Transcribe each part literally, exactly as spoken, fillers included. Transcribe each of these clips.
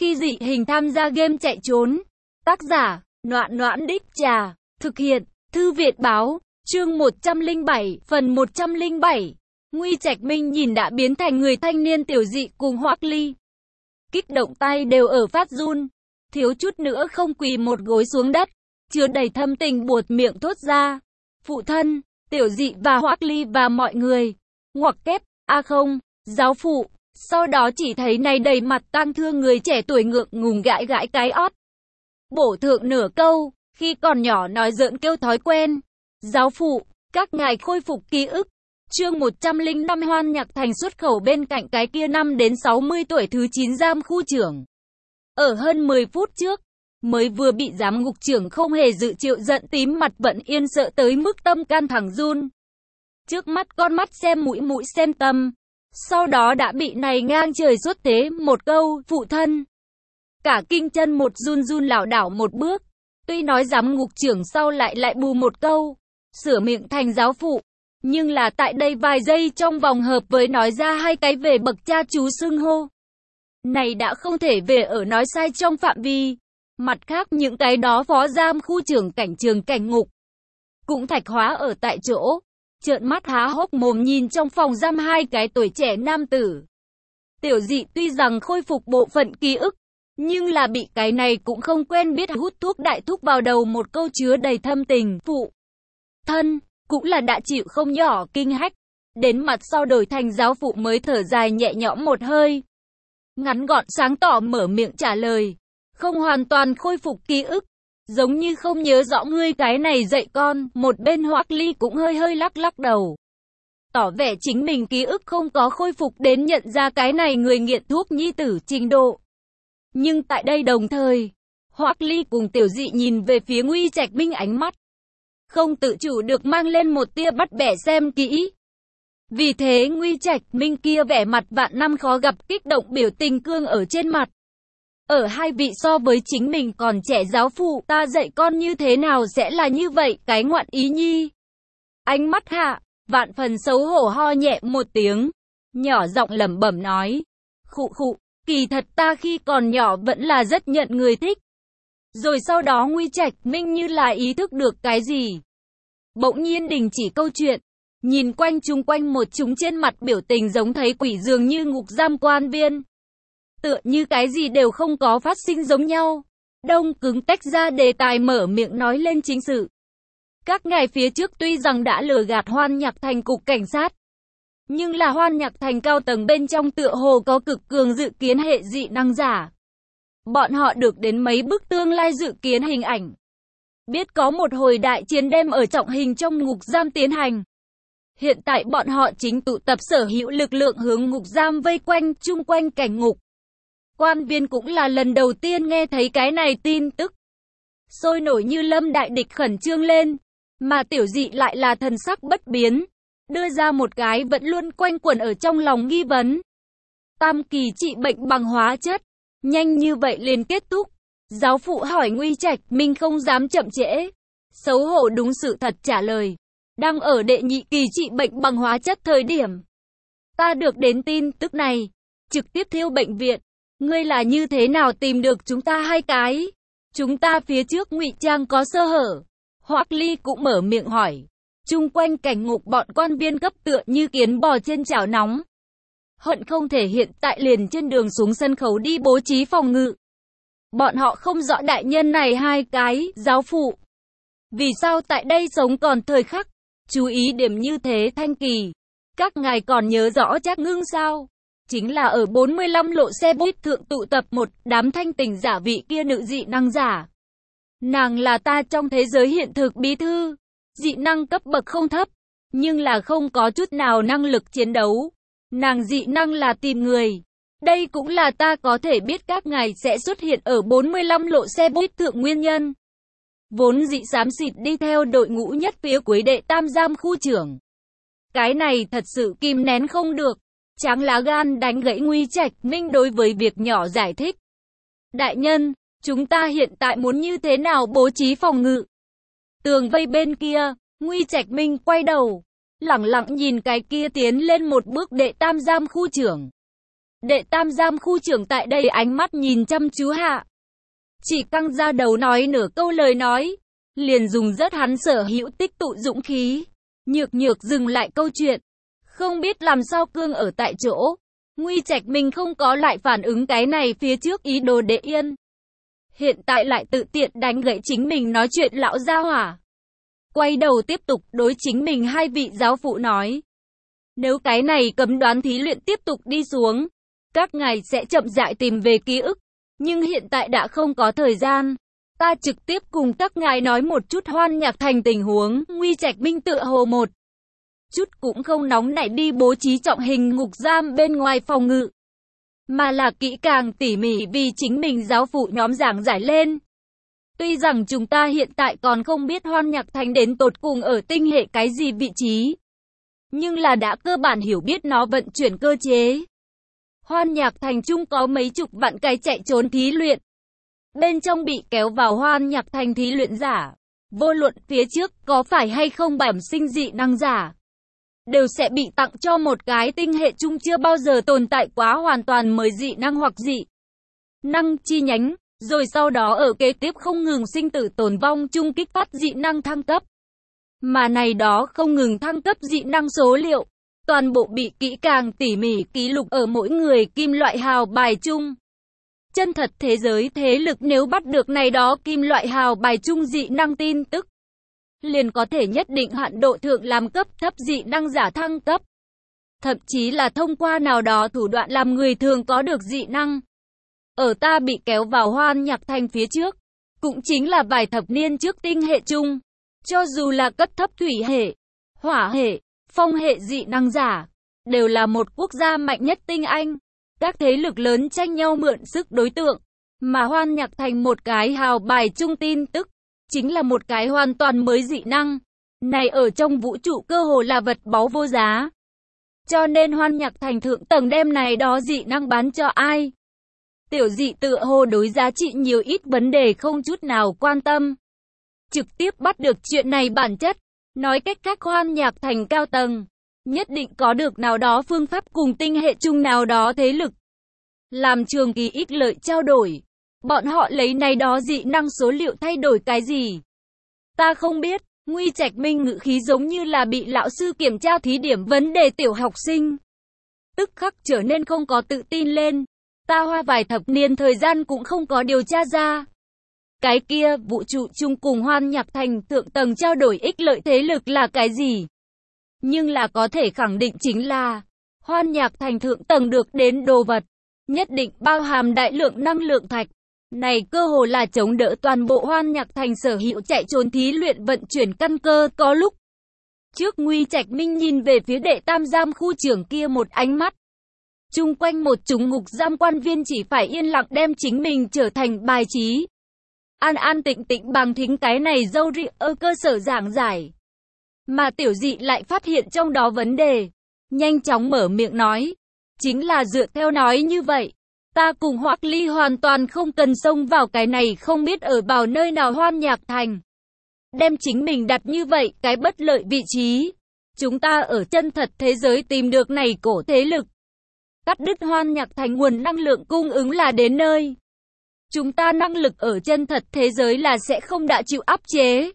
Khi dị hình tham gia game chạy trốn. Tác giả, Noãn Noãn Đích Trà. Thực hiện, Thư Viện Báo. Chương một trăm lẻ bảy, phần một trăm lẻ bảy. Nguy Trạch Minh nhìn đã biến thành người thanh niên tiểu dị cùng Hoắc Ly. Kích động tay đều ở phát run. Thiếu chút nữa không quỳ một gối xuống đất. Chứa đầy thâm tình buột miệng thốt ra. Phụ thân, tiểu dị và Hoắc Ly và mọi người. Ngoặc kép, a không, giáo phụ. Sau đó chỉ thấy này đầy mặt tang thương người trẻ tuổi ngượng ngùng gãi gãi cái ót. Bổ thượng nửa câu, khi còn nhỏ nói giỡn kêu thói quen. Giáo phụ, các ngài khôi phục ký ức. Chương một trăm lẻ năm Hoan Nhạc Thành xuất khẩu bên cạnh cái kia năm đến sáu mươi tuổi thứ chín giam khu trưởng. Ở hơn mười phút trước, mới vừa bị giám ngục trưởng không hề dự triệu giận tím mặt vẫn yên sợ tới mức tâm can thẳng run. Trước mắt con mắt xem mũi mũi xem tâm. Sau đó đã bị này ngang trời xuất thế một câu, phụ thân. Cả kinh chân một run run lảo đảo một bước. Tuy nói giám ngục trưởng sau lại lại bù một câu, sửa miệng thành giáo phụ. Nhưng là tại đây vài giây trong vòng hợp với nói ra hai cái về bậc cha chú xưng hô. Này đã không thể về ở nói sai trong phạm vi. Mặt khác những cái đó phó giam khu trưởng cảnh trường cảnh ngục. Cũng thạch hóa ở tại chỗ. Trợn mắt há hốc mồm nhìn trong phòng giam hai cái tuổi trẻ nam tử. Tiểu dị tuy rằng khôi phục bộ phận ký ức, nhưng là bị cái này cũng không quen biết hút thuốc đại thúc vào đầu một câu chứa đầy thâm tình. Phụ thân, cũng là đã chịu không nhỏ kinh hách. Đến mặt sau đổi thành giáo phụ mới thở dài nhẹ nhõm một hơi. Ngắn gọn sáng tỏ mở miệng trả lời. Không hoàn toàn khôi phục ký ức. Giống như không nhớ rõ ngươi cái này dạy con, một bên Hoắc Ly cũng hơi hơi lắc lắc đầu. Tỏ vẻ chính mình ký ức không có khôi phục đến nhận ra cái này người nghiện thuốc nhi tử trình độ. Nhưng tại đây đồng thời, Hoắc Ly cùng tiểu dị nhìn về phía Nguy Trạch Minh ánh mắt. Không tự chủ được mang lên một tia bắt bẻ xem kỹ. Vì thế Nguy Trạch Minh kia vẻ mặt vạn năm khó gặp kích động biểu tình cương ở trên mặt. Ở hai vị so với chính mình còn trẻ giáo phụ, ta dạy con như thế nào sẽ là như vậy, cái ngoạn ý nhi. Ánh mắt hạ, vạn phần xấu hổ ho nhẹ một tiếng, nhỏ giọng lẩm bẩm nói. Khụ khụ, kỳ thật ta khi còn nhỏ vẫn là rất nhận người thích. Rồi sau đó Nguy Trạch Minh như là ý thức được cái gì. Bỗng nhiên đình chỉ câu chuyện, nhìn quanh chung quanh một chúng trên mặt biểu tình giống thấy quỷ dường như ngục giam quan viên. Tựa như cái gì đều không có phát sinh giống nhau. Đông cứng tách ra đề tài mở miệng nói lên chính sự. Các ngài phía trước tuy rằng đã lừa gạt Hoan Nhạc Thành cục cảnh sát. Nhưng là Hoan Nhạc Thành cao tầng bên trong tựa hồ có cực cường dự kiến hệ dị năng giả. Bọn họ được đến mấy bức tương lai dự kiến hình ảnh. Biết có một hồi đại chiến đêm ở trọng hình trong ngục giam tiến hành. Hiện tại bọn họ chính tụ tập sở hữu lực lượng hướng ngục giam vây quanh chung quanh cảnh ngục. Quan viên cũng là lần đầu tiên nghe thấy cái này tin tức. Sôi nổi như lâm đại địch khẩn trương lên. Mà tiểu dị lại là thần sắc bất biến. Đưa ra một cái vẫn luôn quanh quẩn ở trong lòng nghi vấn. Tam kỳ trị bệnh bằng hóa chất. Nhanh như vậy liền kết thúc. Giáo phụ hỏi Nguy Trạch Minh không dám chậm trễ. Xấu hổ đúng sự thật trả lời. Đang ở đệ nhị kỳ trị bệnh bằng hóa chất thời điểm. Ta được đến tin tức này. Trực tiếp thiêu bệnh viện. Ngươi là như thế nào tìm được chúng ta hai cái? Chúng ta phía trước ngụy trang có sơ hở. Hoắc Ly cũng mở miệng hỏi. Chung quanh cảnh ngục bọn quan viên cấp tựa như kiến bò trên chảo nóng. Hận không thể hiện tại liền trên đường xuống sân khấu đi bố trí phòng ngự. Bọn họ không rõ đại nhân này hai cái, giáo phụ. Vì sao tại đây sống còn thời khắc? Chú ý điểm như thế Thanh Kỳ. Các ngài còn nhớ rõ Trác Ngưng sao? Chính là ở bốn mươi lăm lộ xe buýt thượng tụ tập một đám thanh tình giả vị kia nữ dị năng giả. Nàng là ta trong thế giới hiện thực bí thư. Dị năng cấp bậc không thấp, nhưng là không có chút nào năng lực chiến đấu. Nàng dị năng là tìm người. Đây cũng là ta có thể biết các ngài sẽ xuất hiện ở bốn mươi lăm lộ xe buýt thượng nguyên nhân. Vốn dị xám xịt đi theo đội ngũ nhất phía cuối đệ tam giam khu trưởng. Cái này thật sự kìm nén không được. Tráng lá gan đánh gãy Nguy Trạch Minh đối với việc nhỏ giải thích. Đại nhân, chúng ta hiện tại muốn như thế nào bố trí phòng ngự? Tường vây bên kia, Nguy Trạch Minh quay đầu, lẳng lặng nhìn cái kia tiến lên một bước đệ tam giam khu trưởng. Đệ tam giam khu trưởng tại đây ánh mắt nhìn chăm chú hạ. Chỉ căng ra đầu nói nửa câu lời nói, liền dùng rất hắn sở hữu tích tụ dũng khí. Nhược nhược dừng lại câu chuyện. Không biết làm sao cương ở tại chỗ. Nguy Trạch Minh không có lại phản ứng cái này phía trước ý đồ để yên. Hiện tại lại tự tiện đánh gãy chính mình nói chuyện lão gia hỏa. Quay đầu tiếp tục đối chính mình hai vị giáo phụ nói. Nếu cái này cấm đoán thí luyện tiếp tục đi xuống, các ngài sẽ chậm rãi tìm về ký ức. Nhưng hiện tại đã không có thời gian. Ta trực tiếp cùng các ngài nói một chút Hoan Nhạc Thành tình huống. Nguy Trạch Minh tựa hồ một chút cũng không nóng nảy đi bố trí trọng hình ngục giam bên ngoài phòng ngự, mà là kỹ càng tỉ mỉ vì chính mình giáo phụ nhóm giảng giải lên. Tuy rằng chúng ta hiện tại còn không biết Hoan Nhạc Thành đến tột cùng ở tinh hệ cái gì vị trí, nhưng là đã cơ bản hiểu biết nó vận chuyển cơ chế. Hoan Nhạc Thành chung có mấy chục vạn cái chạy trốn thí luyện. Bên trong bị kéo vào Hoan Nhạc Thành thí luyện giả, vô luận phía trước có phải hay không bẩm sinh dị năng giả, đều sẽ bị tặng cho một cái tinh hệ chung chưa bao giờ tồn tại quá hoàn toàn mới dị năng hoặc dị năng chi nhánh, rồi sau đó ở kế tiếp không ngừng sinh tử tồn vong chung kích phát dị năng thăng cấp. Mà này đó không ngừng thăng cấp dị năng số liệu, toàn bộ bị kỹ càng tỉ mỉ ký lục ở mỗi người kim loại hào bài chung. Chân thật thế giới thế lực nếu bắt được này đó kim loại hào bài chung dị năng tin tức, liền có thể nhất định hạn độ thượng làm cấp thấp dị năng giả thăng cấp. Thậm chí là thông qua nào đó thủ đoạn làm người thường có được dị năng. Ở ta bị kéo vào Hoan Nhạc Thành phía trước, cũng chính là vài thập niên trước tinh hệ chung. Cho dù là cấp thấp thủy hệ, hỏa hệ, phong hệ dị năng giả, đều là một quốc gia mạnh nhất tinh anh. Các thế lực lớn tranh nhau mượn sức đối tượng, mà Hoan Nhạc Thành một cái hào bài chung tin tức, chính là một cái hoàn toàn mới dị năng. Này ở trong vũ trụ cơ hồ là vật báu vô giá. Cho nên Hoan Nhạc Thành thượng tầng đem này đó dị năng bán cho ai? Tiểu dị tựa hồ đối giá trị nhiều ít vấn đề không chút nào quan tâm. Trực tiếp bắt được chuyện này bản chất. Nói cách khác Hoan Nhạc Thành cao tầng, nhất định có được nào đó phương pháp cùng tinh hệ chung nào đó thế lực. Làm trường kỳ ích lợi trao đổi. Bọn họ lấy này đó dị năng số liệu thay đổi cái gì? Ta không biết. Nguy Trạch Minh ngữ khí giống như là bị lão sư kiểm tra thí điểm vấn đề tiểu học sinh. Tức khắc trở nên không có tự tin lên. Ta hoa vài thập niên thời gian cũng không có điều tra ra. Cái kia vũ trụ chung cùng Hoan Nhạc Thành thượng tầng trao đổi ích lợi thế lực là cái gì? Nhưng là có thể khẳng định chính là Hoan Nhạc Thành thượng tầng được đến đồ vật, nhất định bao hàm đại lượng năng lượng thạch. Này cơ hồ là chống đỡ toàn bộ Hoan Nhạc Thành sở hữu chạy trốn thí luyện vận chuyển căn cơ. Có lúc trước Nguy Trạch Minh nhìn về phía đệ tam giam khu trưởng kia một ánh mắt. Chung quanh một chúng ngục giam quan viên chỉ phải yên lặng đem chính mình trở thành bài trí. An an tịnh tịnh bằng thính cái này dâu ri ở cơ sở giảng giải. Mà tiểu dị lại phát hiện trong đó vấn đề. Nhanh chóng mở miệng nói. Chính là dựa theo nói như vậy. Ta cùng Hoắc Ly hoàn toàn không cần xông vào cái này không biết ở vào nơi nào Hoan Nhạc Thành. Đem chính mình đặt như vậy cái bất lợi vị trí. Chúng ta ở chân thật thế giới tìm được này cổ thế lực. Cắt đứt Hoan Nhạc Thành nguồn năng lượng cung ứng là đến nơi. Chúng ta năng lực ở chân thật thế giới là sẽ không đã chịu áp chế.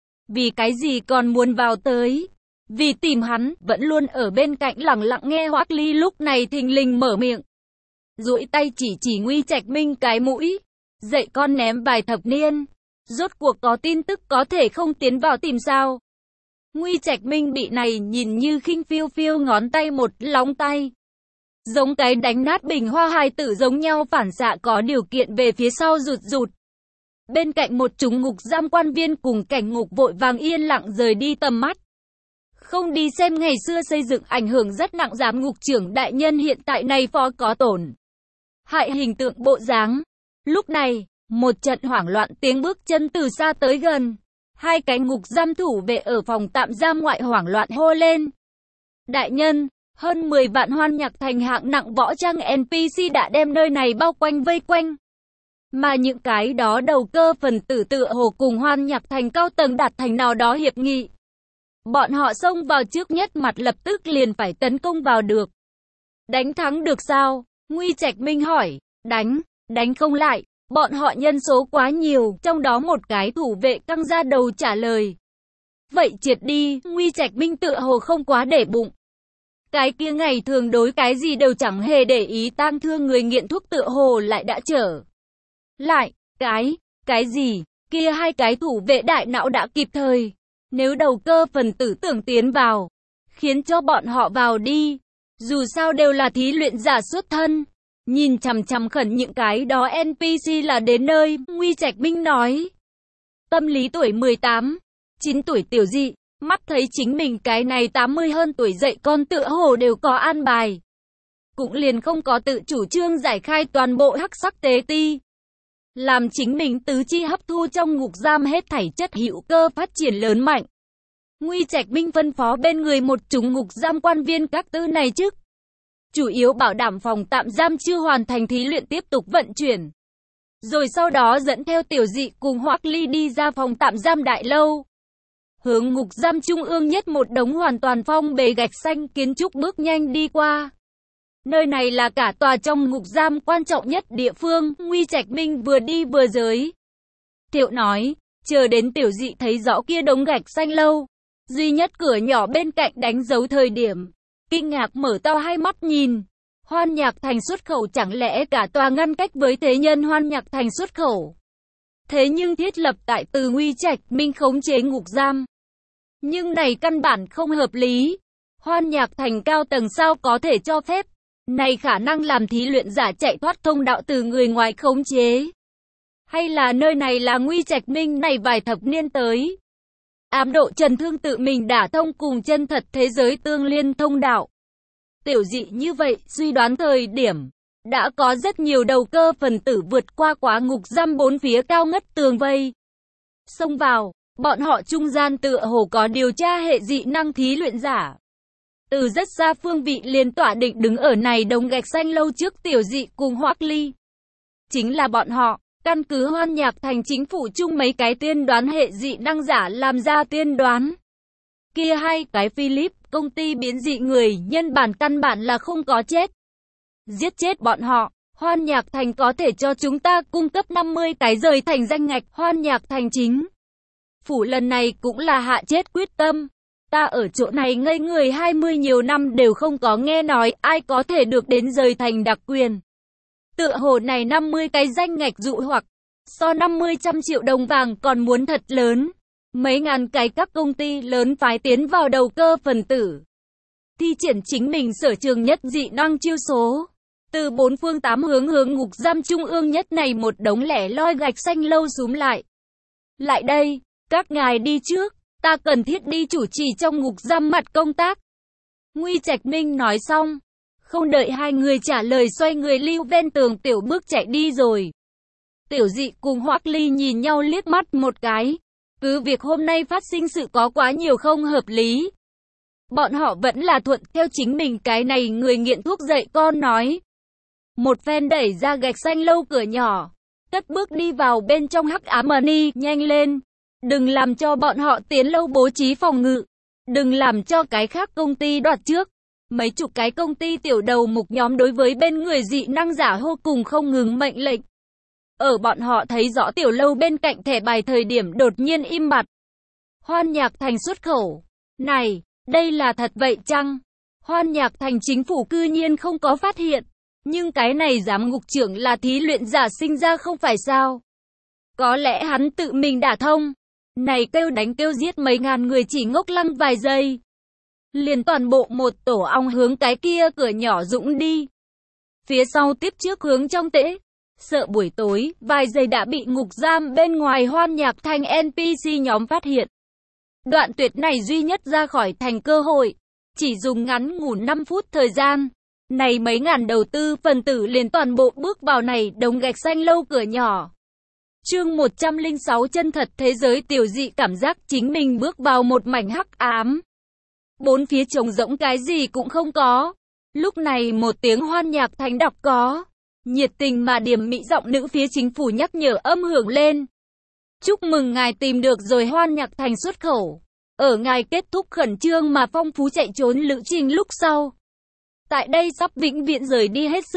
Vì cái gì còn muốn vào tới? Vì tìm hắn, vẫn luôn ở bên cạnh lặng lặng nghe Hoắc Ly lúc này thình lình mở miệng. Duỗi tay chỉ chỉ Nguy Trạch Minh cái mũi. Dạy con ném vài thập niên. Rốt cuộc có tin tức có thể không tiến vào tìm sao? Nguy Trạch Minh bị này nhìn như khinh phiêu phiêu ngón tay một lóng tay. Giống cái đánh nát bình hoa hài tử giống nhau phản xạ có điều kiện về phía sau rụt rụt. Bên cạnh một chúng ngục giam quan viên cùng cảnh ngục vội vàng yên lặng rời đi tầm mắt. Không đi xem ngày xưa xây dựng ảnh hưởng rất nặng giám ngục trưởng đại nhân hiện tại này phó có tổn hại hình tượng bộ dáng. Lúc này, một trận hoảng loạn tiếng bước chân từ xa tới gần. Hai cái ngục giam thủ vệ ở phòng tạm giam ngoại hoảng loạn hô lên. Đại nhân, hơn mười vạn Hoan Nhạc Thành hạng nặng võ trang en pê xê đã đem nơi này bao quanh vây quanh. Mà những cái đó đầu cơ phần tử tựa hồ cùng Hoan Nhạc Thành cao tầng đạt thành nào đó hiệp nghị. Bọn họ xông vào trước nhất mặt lập tức liền phải tấn công vào được. Đánh thắng được sao? Nguy Trạch Minh hỏi, đánh, đánh không lại, bọn họ nhân số quá nhiều, trong đó một cái thủ vệ căng ra đầu trả lời. Vậy triệt đi, Nguy Trạch Minh tựa hồ không quá để bụng. Cái kia ngày thường đối cái gì đều chẳng hề để ý tang thương người nghiện thuốc tựa hồ lại đã trở lại, cái, cái gì, kia hai cái thủ vệ đại não đã kịp thời. Nếu đầu cơ phần tử tưởng tiến vào, khiến cho bọn họ vào đi, dù sao đều là thí luyện giả xuất thân. Nhìn chằm chằm khẩn những cái đó en pê xê là đến nơi, Nguy Trạch Minh nói. Tâm lý tuổi mười tám, chín tuổi tiểu dị, mắt thấy chính mình cái này tám mươi hơn tuổi dậy con tựa hồ đều có an bài. Cũng liền không có tự chủ trương giải khai toàn bộ hắc sắc tế ti. Làm chính mình tứ chi hấp thu trong ngục giam hết thảy chất hữu cơ phát triển lớn mạnh. Nguy Trạch Minh phân phó bên người một chúng ngục giam quan viên các tư này chức. Chủ yếu bảo đảm phòng tạm giam chưa hoàn thành thí luyện tiếp tục vận chuyển. Rồi sau đó dẫn theo tiểu dị cùng Hoắc Ly đi ra phòng tạm giam đại lâu. Hướng ngục giam trung ương nhất một đống hoàn toàn phong bề gạch xanh kiến trúc bước nhanh đi qua. Nơi này là cả tòa trong ngục giam quan trọng nhất địa phương, Nguy Trạch Minh vừa đi vừa giới thiệu nói, chờ đến tiểu dị thấy rõ kia đống gạch xanh lâu. Duy nhất cửa nhỏ bên cạnh đánh dấu thời điểm. Kinh ngạc mở to hai mắt nhìn. Hoan Nhạc Thành xuất khẩu chẳng lẽ cả tòa ngăn cách với thế nhân Hoan Nhạc Thành xuất khẩu. Thế nhưng thiết lập tại từ Nguy Trạch Minh khống chế ngục giam. Nhưng này căn bản không hợp lý. Hoan Nhạc Thành cao tầng sao có thể cho phép. Này khả năng làm thí luyện giả chạy thoát thông đạo từ người ngoài khống chế. Hay là nơi này là Nguy Trạch Minh này vài thập niên tới. Ám độ trần thương tự mình đả thông cùng chân thật thế giới tương liên thông đạo. Tiểu dị như vậy, suy đoán thời điểm. Đã có rất nhiều đầu cơ phần tử vượt qua quá ngục giam bốn phía cao ngất tường vây. Xông vào, bọn họ trung gian tựa hồ có điều tra hệ dị năng thí luyện giả. Từ rất xa phương vị liền tỏa định đứng ở này đống gạch xanh lâu trước tiểu dị cùng Hoắc Ly. Chính là bọn họ, căn cứ Hoan Nhạc Thành chính phủ chung mấy cái tiên đoán hệ dị năng giả làm ra tiên đoán. Kia hai cái Philip, công ty biến dị người, nhân bản căn bản là không có chết. Giết chết bọn họ, Hoan Nhạc Thành có thể cho chúng ta cung cấp năm mươi cái rời thành danh ngạch Hoan Nhạc Thành chính. Phủ lần này cũng là hạ chết quyết tâm. Ta ở chỗ này ngây người hai mươi nhiều năm đều không có nghe nói ai có thể được đến rời thành đặc quyền. Tựa hồ này năm mươi cái danh ngạch dụ hoặc, so năm mươi trăm triệu đồng vàng còn muốn thật lớn. Mấy ngàn cái các công ty lớn phái tiến vào đầu cơ phần tử. Thi triển chính mình sở trường nhất dị năng chiêu số. Từ bốn phương tám hướng hướng ngục giam trung ương nhất này một đống lẻ loi gạch xanh lâu súm lại. Lại đây, các ngài đi trước, ta cần thiết đi chủ trì trong ngục giam mặt công tác. Nguy Trạch Minh nói xong. Không đợi hai người trả lời xoay người lưu ven tường tiểu bước chạy đi rồi. Tiểu dị cùng Hoắc Ly nhìn nhau liếc mắt một cái. Cứ việc hôm nay phát sinh sự có quá nhiều không hợp lý. Bọn họ vẫn là thuận theo chính mình cái này người nghiện thuốc dạy con nói. Một phen đẩy ra gạch xanh lâu cửa nhỏ. Cất bước đi vào bên trong hắc ám money, nhanh lên. Đừng làm cho bọn họ tiến lâu bố trí phòng ngự. Đừng làm cho cái khác công ty đoạt trước. Mấy chục cái công ty tiểu đầu mục nhóm đối với bên người dị năng giả vô cùng không ngừng mệnh lệnh. Ở bọn họ thấy rõ tiểu lâu bên cạnh thẻ bài thời điểm đột nhiên im bặt. Hoan Nhạc Thành xuất khẩu. Này, đây là thật vậy chăng? Hoan Nhạc Thành chính phủ cư nhiên không có phát hiện. Nhưng cái này giám ngục trưởng là thí luyện giả sinh ra không phải sao? Có lẽ hắn tự mình đả thông. Này kêu đánh kêu giết mấy ngàn người chỉ ngốc lăng vài giây. Liền toàn bộ một tổ ong hướng cái kia cửa nhỏ dũng đi. Phía sau tiếp trước hướng trong tễ. Sợ buổi tối, vài giây đã bị ngục giam bên ngoài Hoan Nhạc Thành en pê xê nhóm phát hiện. Đoạn tuyệt này duy nhất ra khỏi thành cơ hội. Chỉ dùng ngắn ngủn năm phút thời gian. Này mấy ngàn đầu tư phần tử liền toàn bộ bước vào này đống gạch xanh lâu cửa nhỏ. Chương một trăm lẻ sáu chân thật thế giới tiểu dị cảm giác chính mình bước vào một mảnh hắc ám. Bốn phía trống rỗng cái gì cũng không có. Lúc này một tiếng Hoan Nhạc Thành đọc có. Nhiệt tình mà điểm mỹ giọng nữ phía chính phủ nhắc nhở âm hưởng lên. Chúc mừng ngài tìm được rồi Hoan Nhạc Thành xuất khẩu. Ở ngài kết thúc khẩn trương mà phong phú chạy trốn lữ trình lúc sau. Tại đây sắp vĩnh viễn rời đi hết sức.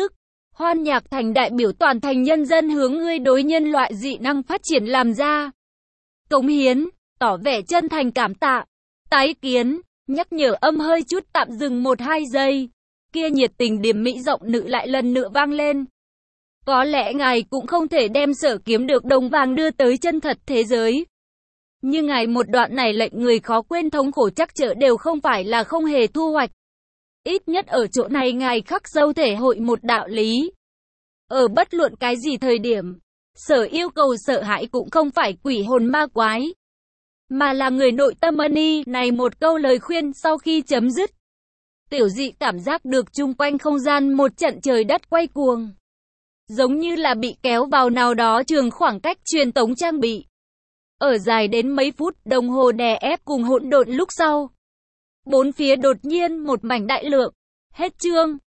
Hoan Nhạc Thành đại biểu toàn thành nhân dân hướng ngươi đối nhân loại dị năng phát triển làm ra cống hiến, tỏ vẻ chân thành cảm tạ. Tái kiến, nhắc nhở âm hơi chút tạm dừng một hai giây. Kia nhiệt tình điểm mỹ giọng nữ lại lần nữa vang lên. Có lẽ ngài cũng không thể đem sở kiếm được đồng vàng đưa tới chân thật thế giới. Nhưng ngài một đoạn này lệnh người khó quên thống khổ trắc trở đều không phải là không hề thu hoạch. Ít nhất ở chỗ này ngài khắc sâu thể hội một đạo lý. Ở bất luận cái gì thời điểm, sở yêu cầu sợ hãi cũng không phải quỷ hồn ma quái, mà là người nội tâm ân y. Này một câu lời khuyên sau khi chấm dứt, tiểu dị cảm giác được chung quanh không gian một trận trời đất quay cuồng. Giống như là bị kéo vào nào đó trường khoảng cách truyền tống trang bị. Ở dài đến mấy phút đồng hồ đè ép cùng hỗn độn lúc sau. Bốn phía đột nhiên một mảnh đại lượng. Hết chương.